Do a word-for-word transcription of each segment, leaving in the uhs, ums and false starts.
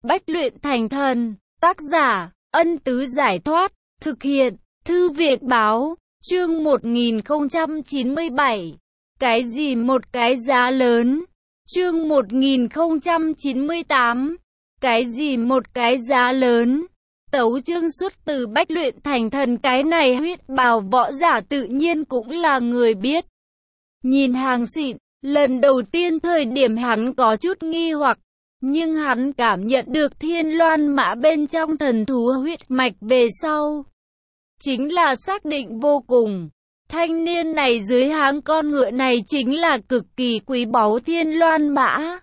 Bách luyện thành thần. Tác giả, Ân Tứ Giải Thoát. Thực hiện, Thư Viện Báo. Chương một nghìn không trăm chín mươi bảy. Cái gì một cái giá lớn? Chương một nghìn không trăm chín mươi tám. Cái gì một cái giá lớn? Tấu chương xuất từ Bách luyện thành thần. Cái này huyết bào võ giả tự nhiên cũng là người biết. Nhìn hàng xịn, lần đầu tiên thời điểm hắn có chút nghi hoặc, nhưng hắn cảm nhận được thiên loan mã bên trong thần thú huyết mạch về sau. Chính là xác định vô cùng. Thanh niên này dưới háng con ngựa này chính là cực kỳ quý báu thiên loan mã.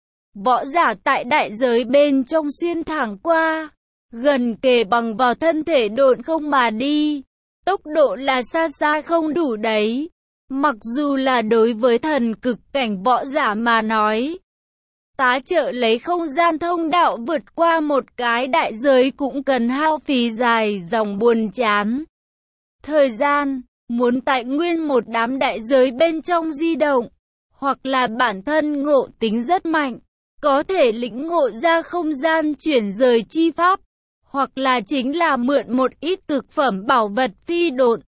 Võ giả tại đại giới bên trong xuyên thẳng qua, gần kề bằng vào thân thể độn không mà đi. Tốc độ là xa xa không đủ đấy. Mặc dù là đối với thần cực cảnh võ giả mà nói, tá trợ lấy không gian thông đạo vượt qua một cái đại giới cũng cần hao phí dài dòng buồn chán thời gian. Muốn tại nguyên một đám đại giới bên trong di động, hoặc là bản thân ngộ tính rất mạnh, có thể lĩnh ngộ ra không gian chuyển rời chi pháp, hoặc là chính là mượn một ít cực phẩm bảo vật phi độn.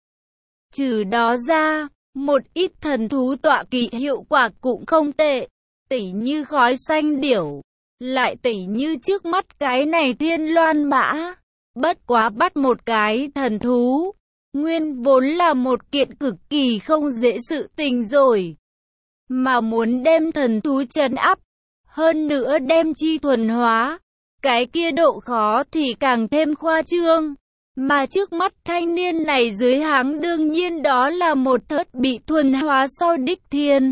Trừ đó ra, một ít thần thú tọa kỵ hiệu quả cũng không tệ, tỉ như khói xanh điểu, lại tỉ như trước mắt cái này thiên loan mã. Bất quá bắt một cái thần thú, nguyên vốn là một kiện cực kỳ không dễ sự tình rồi. Mà muốn đem thần thú trấn áp, hơn nữa đem chi thuần hóa, cái kia độ khó thì càng thêm khoa trương. Mà trước mắt thanh niên này dưới háng đương nhiên đó là một thớt bị thuần hóa sau đích thiên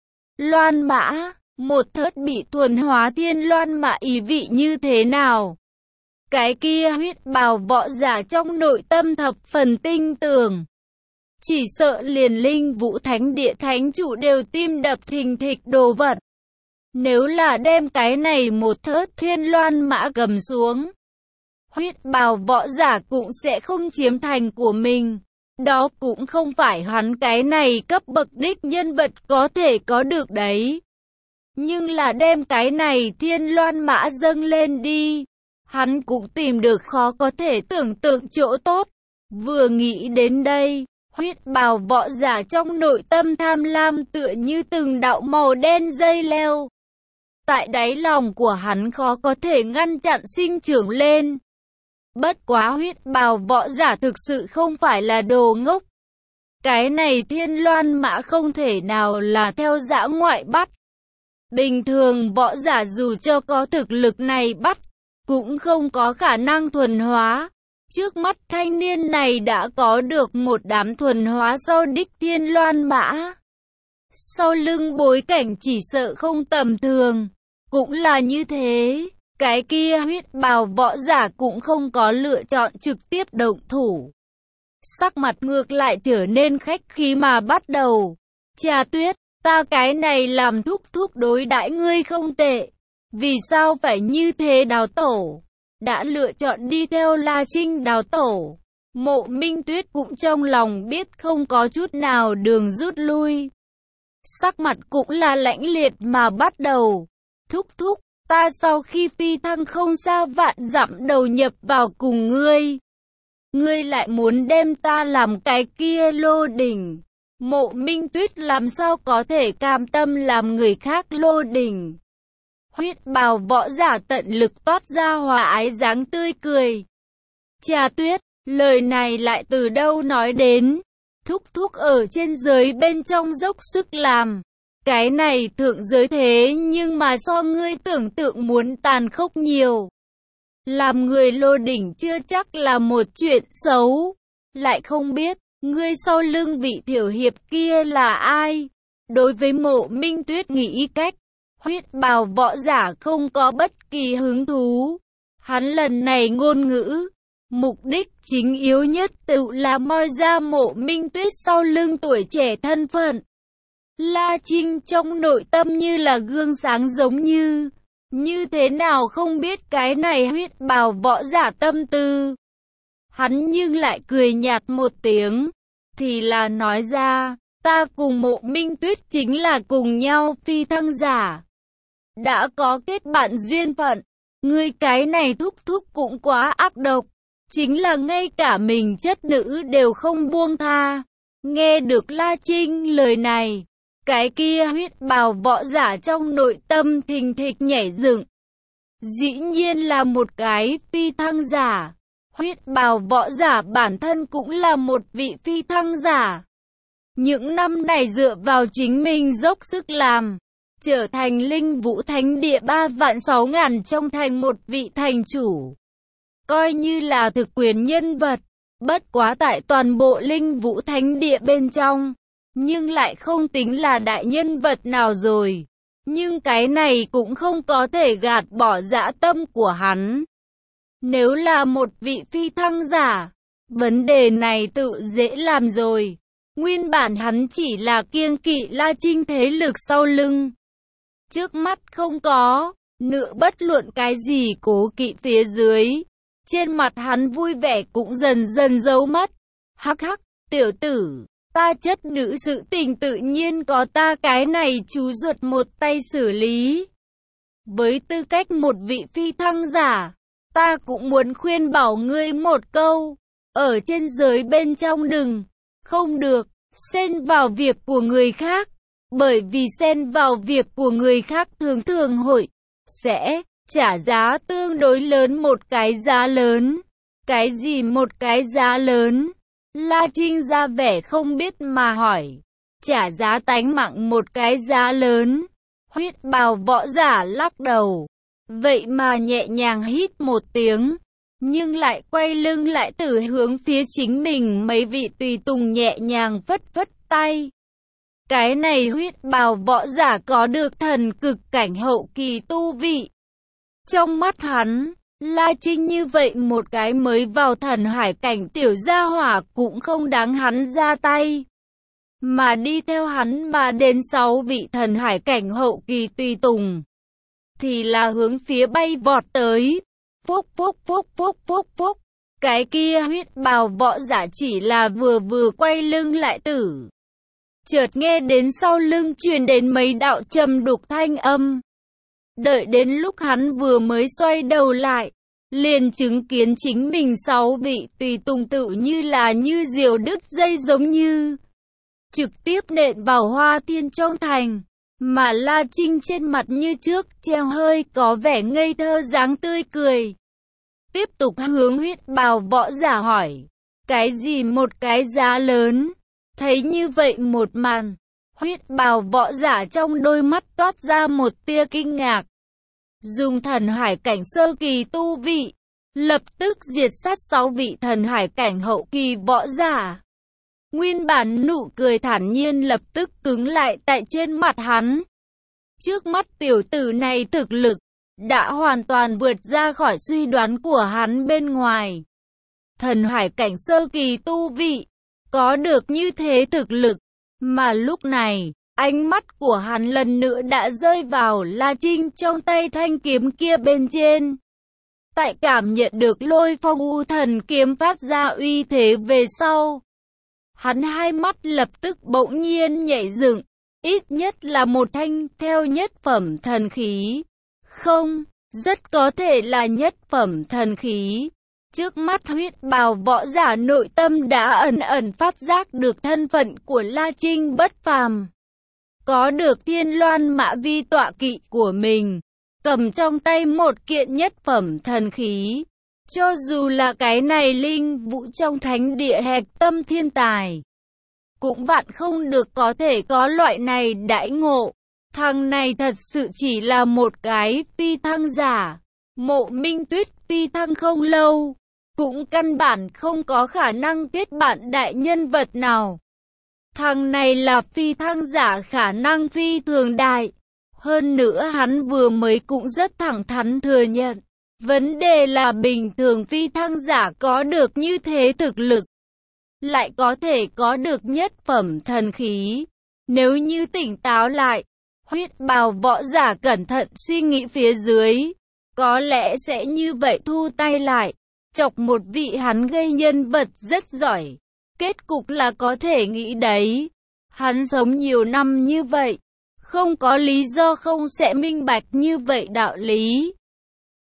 loan mã. Một thớt bị thuần hóa thiên loan mã ý vị như thế nào? Cái kia huyết bào võ giả trong nội tâm thập phần tinh tường. Chỉ sợ liền linh vũ thánh địa thánh chủ đều tim đập thình thịch đồ vật. Nếu là đem cái này một thớt thiên loan mã cầm xuống, huyết bào võ giả cũng sẽ không chiếm thành của mình. Đó cũng không phải hắn cái này cấp bậc đích nhân vật có thể có được đấy. Nhưng là đem cái này thiên loan mã dâng lên đi, hắn cũng tìm được khó có thể tưởng tượng chỗ tốt. Vừa nghĩ đến đây, huyết bào võ giả trong nội tâm tham lam tựa như từng đạo màu đen dây leo. Tại đáy lòng của hắn khó có thể ngăn chặn sinh trưởng lên. Bất quá huyết bào võ giả thực sự không phải là đồ ngốc. Cái này thiên loan mã không thể nào là theo dã ngoại bắt. Bình thường võ giả dù cho có thực lực này bắt, cũng không có khả năng thuần hóa. Trước mắt thanh niên này đã có được một đám thuần hóa sau đích thiên loan mã. Sau lưng bối cảnh chỉ sợ không tầm thường. Cũng là như thế, cái kia huyết bào võ giả cũng không có lựa chọn trực tiếp động thủ. Sắc mặt ngược lại trở nên khách khí mà bắt đầu. Trà Tuyết, ta cái này làm thúc thúc đối đãi ngươi không tệ. Vì sao phải như thế đào tổ? Đã lựa chọn đi theo La Trinh đào tổ. Mộ Minh Tuyết cũng trong lòng biết không có chút nào đường rút lui. Sắc mặt cũng là lãnh liệt mà bắt đầu. Thúc thúc, ta sau khi phi thăng không xa vạn dặm đầu nhập vào cùng ngươi. Ngươi lại muốn đem ta làm cái kia lô đỉnh. Mộ Minh Tuyết làm sao có thể cam tâm làm người khác lô đỉnh. Huyết bào võ giả tận lực toát ra hòa ái dáng tươi cười. Trà Tuyết, lời này lại từ đâu nói đến? Thúc thúc ở trên giới bên trong dốc sức làm. Cái này thượng giới thế nhưng mà so ngươi tưởng tượng muốn tàn khốc nhiều. Làm người lô đỉnh chưa chắc là một chuyện xấu. Lại không biết, ngươi sau lưng vị tiểu hiệp kia là ai? Đối với Mộ Minh Tuyết nghĩ cách, huyết bào võ giả không có bất kỳ hứng thú. Hắn lần này ngôn ngữ, mục đích chính yếu nhất tự là moi ra Mộ Minh Tuyết sau lưng tuổi trẻ thân phận. La Trinh trong nội tâm như là gương sáng giống như, như thế nào không biết cái này huyết bào võ giả tâm tư. Hắn nhưng lại cười nhạt một tiếng, thì là nói ra, ta cùng Mộ Minh Tuyết chính là cùng nhau phi thăng giả. Đã có kết bạn duyên phận, Ngươi cái này thúc thúc cũng quá ác độc. Chính là ngay cả mình chất nữ đều không buông tha. Nghe được La Trinh lời này, cái kia huyết bào võ giả trong nội tâm thình thịch nhảy dựng. Dĩ nhiên là một cái phi thăng giả. Huyết bào võ giả bản thân cũng là một vị phi thăng giả. Những năm này dựa vào chính mình dốc sức làm, trở thành linh vũ thánh địa ba vạn sáu ngàn trong thành một vị thành chủ. Coi như là thực quyền nhân vật, bất quá tại toàn bộ linh vũ thánh địa bên trong, nhưng lại không tính là đại nhân vật nào rồi. Nhưng cái này cũng không có thể gạt bỏ dã tâm của hắn. Nếu là một vị phi thăng giả, vấn đề này tự dễ làm rồi. Nguyên bản hắn chỉ là kiêng kỵ La Trinh thế lực sau lưng. Trước mắt không có, nữa bất luận cái gì cố kỵ phía dưới. Trên mặt hắn vui vẻ cũng dần dần giấu mất. Hắc hắc, tiểu tử, ta chất nữ sự tình tự nhiên có ta cái này chú ruột một tay xử lý. Với tư cách một vị phi thăng giả, ta cũng muốn khuyên bảo ngươi một câu. Ở trên giới bên trong đừng, không được, xen vào việc của người khác. Bởi vì xen vào việc của người khác thường thường hội, sẽ trả giá tương đối lớn một cái giá lớn. Cái gì một cái giá lớn? La Trinh ra vẻ không biết mà hỏi. Trả giá tánh mạng một cái giá lớn. Huyết bào võ giả lắc đầu. Vậy mà nhẹ nhàng hít một tiếng. Nhưng lại quay lưng lại từ hướng phía chính mình mấy vị tùy tùng nhẹ nhàng phất phất tay. Cái này huyết bào võ giả có được thần cực cảnh hậu kỳ tu vị. Trong mắt hắn, La Trinh như vậy một cái mới vào thần hải cảnh tiểu gia hỏa cũng không đáng hắn ra tay. Mà đi theo hắn mà đến sáu vị thần hải cảnh hậu kỳ tùy tùng, thì là hướng phía bay vọt tới. Phúc phúc phúc phúc phúc phúc. Cái kia huyết bào võ giả chỉ là vừa vừa quay lưng lại tử. Chợt nghe đến sau lưng truyền đến mấy đạo trầm đục thanh âm. Đợi đến lúc hắn vừa mới xoay đầu lại, liền chứng kiến chính mình sáu vị tùy tùng tự như là như diều đứt dây giống như trực tiếp nện vào Hoa Thiên trong thành. Mà La Trinh trên mặt như trước treo hơi có vẻ ngây thơ dáng tươi cười. Tiếp tục hướng huyết bào võ giả hỏi. Cái gì một cái giá lớn? Thấy như vậy một màn, huyết bào võ giả trong đôi mắt toát ra một tia kinh ngạc. Dùng thần hải cảnh sơ kỳ tu vị, lập tức diệt sát sáu vị thần hải cảnh hậu kỳ võ giả. Nguyên bản nụ cười thản nhiên lập tức cứng lại tại trên mặt hắn. Trước mắt tiểu tử này thực lực đã hoàn toàn vượt ra khỏi suy đoán của hắn bên ngoài. Thần hải cảnh sơ kỳ tu vị, có được như thế thực lực, mà lúc này, ánh mắt của hắn lần nữa đã rơi vào La Trinh trong tay thanh kiếm kia bên trên. Tại cảm nhận được lôi phong u thần kiếm phát ra uy thế về sau, hắn hai mắt lập tức bỗng nhiên nhảy dựng, ít nhất là một thanh theo nhất phẩm thần khí. Không, rất có thể là nhất phẩm thần khí. Trước mắt huyết bào võ giả nội tâm đã ẩn ẩn phát giác được thân phận của La Trinh bất phàm. Có được thiên loan mã vi tọa kỵ của mình, cầm trong tay một kiện nhất phẩm thần khí. Cho dù là cái này linh vũ trong thánh địa hạch tâm thiên tài, cũng vạn không được có thể có loại này đãi ngộ. Thằng này thật sự chỉ là một cái phi thăng giả. Mộ Minh Tuyết phi thăng không lâu, cũng căn bản không có khả năng kết bạn đại nhân vật nào. Thằng này là phi thăng giả khả năng phi thường đại. Hơn nữa hắn vừa mới cũng rất thẳng thắn thừa nhận. Vấn đề là bình thường phi thăng giả có được như thế thực lực, lại có thể có được nhất phẩm thần khí. Nếu như tỉnh táo lại, huyết bào võ giả cẩn thận suy nghĩ phía dưới, có lẽ sẽ như vậy thu tay lại, chọc một vị hắn gây nhân vật rất giỏi. Kết cục là có thể nghĩ đấy. Hắn sống nhiều năm như vậy, không có lý do không sẽ minh bạch như vậy đạo lý.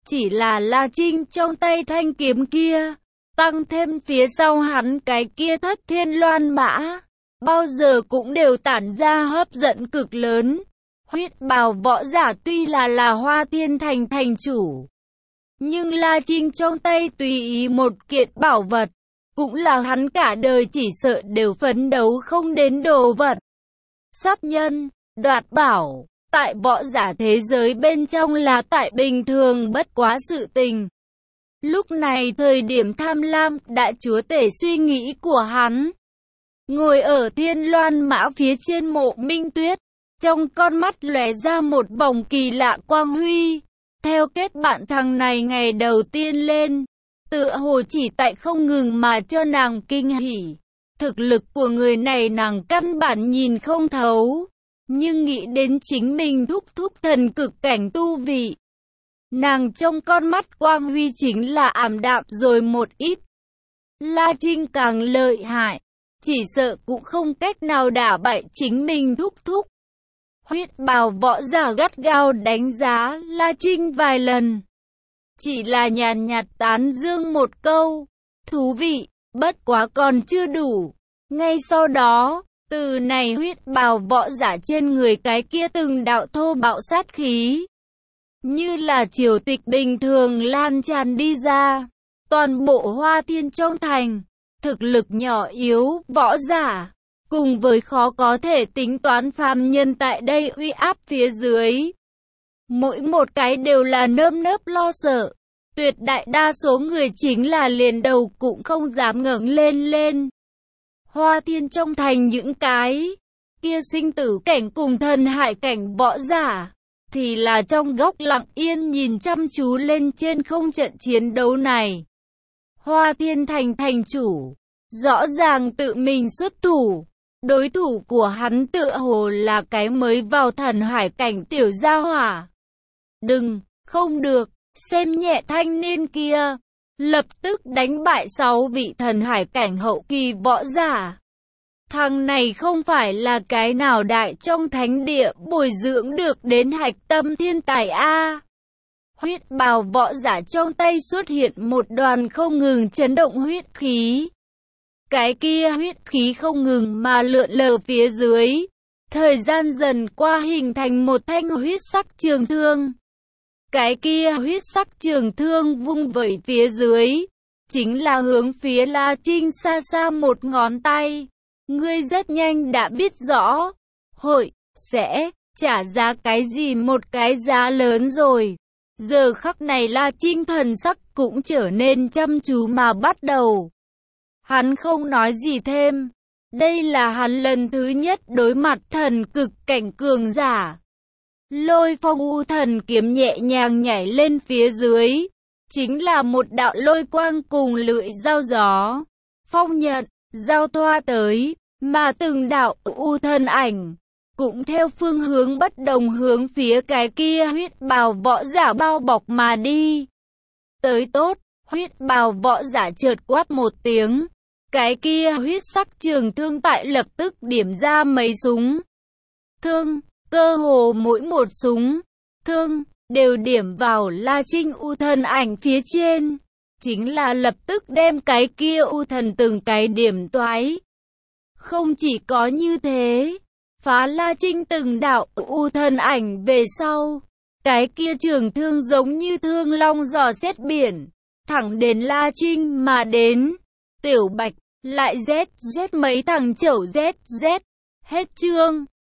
Chỉ là La Trinh trong tay thanh kiếm kia, tăng thêm phía sau hắn cái kia Thất Thiên Loan Mã, bao giờ cũng đều tản ra hấp dẫn cực lớn. Huyết bào võ giả tuy là là Hoa Thiên Thành thành chủ, nhưng La Trinh trong tay tùy ý một kiện bảo vật, cũng là hắn cả đời chỉ sợ đều phấn đấu không đến đồ vật. Sát nhân, đoạt bảo, tại võ giả thế giới bên trong là tại bình thường bất quá sự tình. Lúc này thời điểm tham lam đã chúa tể suy nghĩ của hắn. Ngồi ở Thiên Loan Mã phía trên Mộ Minh Tuyết, trong con mắt lóe ra một vòng kỳ lạ quang huy. Theo kết bạn thằng này ngày đầu tiên lên, tựa hồ chỉ tại không ngừng mà cho nàng kinh hỉ. Thực lực của người này nàng căn bản nhìn không thấu, nhưng nghĩ đến chính mình thúc thúc thần cực cảnh tu vị, nàng trong con mắt quang huy chính là ảm đạm rồi một ít. La Trinh càng lợi hại, chỉ sợ cũng không cách nào đả bại chính mình thúc thúc. Huyết bào võ giả gắt gao đánh giá La Trinh vài lần, chỉ là nhàn nhạt tán dương một câu, thú vị, bất quá còn chưa đủ. Ngay sau đó, từ này huyết bào võ giả trên người cái kia từng đạo thô bạo sát khí, như là triều tịch bình thường lan tràn đi ra. Toàn bộ Hoa Thiên trong thành, thực lực nhỏ yếu, võ giả, cùng với khó có thể tính toán phàm nhân tại đây uy áp phía dưới. Mỗi một cái đều là nơm nớp lo sợ, tuyệt đại đa số người chính là liền đầu cũng không dám ngẩng lên lên. Hoa Thiên trong thành những cái kia sinh tử cảnh cùng thần hải cảnh võ giả, thì là trong góc lặng yên nhìn chăm chú lên trên không trận chiến đấu này. Hoa Thiên thành thành chủ, rõ ràng tự mình xuất thủ, đối thủ của hắn tựa hồ là cái mới vào thần hải cảnh tiểu gia hỏa. Đừng, không được, xem nhẹ thanh niên kia. Lập tức đánh bại sáu vị thần hải cảnh hậu kỳ võ giả. Thằng này không phải là cái nào đại trong thánh địa bồi dưỡng được đến hạch tâm thiên tài a. Huyết bào võ giả trong tay xuất hiện một đoàn không ngừng chấn động huyết khí. Cái kia huyết khí không ngừng mà lượn lờ phía dưới. Thời gian dần qua hình thành một thanh huyết sắc trường thương. Cái kia huyết sắc trường thương vung vẩy phía dưới, chính là hướng phía La Trinh xa xa một ngón tay. Ngươi rất nhanh đã biết rõ, hội, sẽ, trả giá cái gì một cái giá lớn rồi. Giờ khắc này La Trinh thần sắc cũng trở nên chăm chú mà bắt đầu. Hắn không nói gì thêm. Đây là hắn lần thứ nhất đối mặt thần cực cảnh cường giả. Lôi phong u thần kiếm nhẹ nhàng nhảy lên phía dưới, chính là một đạo lôi quang cùng lưỡi dao gió. Phong nhận, giao thoa tới, mà từng đạo u thần ảnh, cũng theo phương hướng bất đồng hướng phía cái kia huyết bào võ giả bao bọc mà đi. Tới tốt, huyết bào võ giả chợt quát một tiếng, cái kia huyết sắc trường thương tại lập tức điểm ra mấy súng. Thương. Cơ hồ mỗi một súng, thương, đều điểm vào La Trinh u thần ảnh phía trên. Chính là lập tức đem cái kia u thần từng cái điểm toái. Không chỉ có như thế, phá La Trinh từng đạo u thần ảnh về sau. Cái kia trường thương giống như thương long dò xét biển, thẳng đến La Trinh mà đến. Tiểu Bạch, lại rét, rét mấy thằng chẩu rét, rét. Hết chương.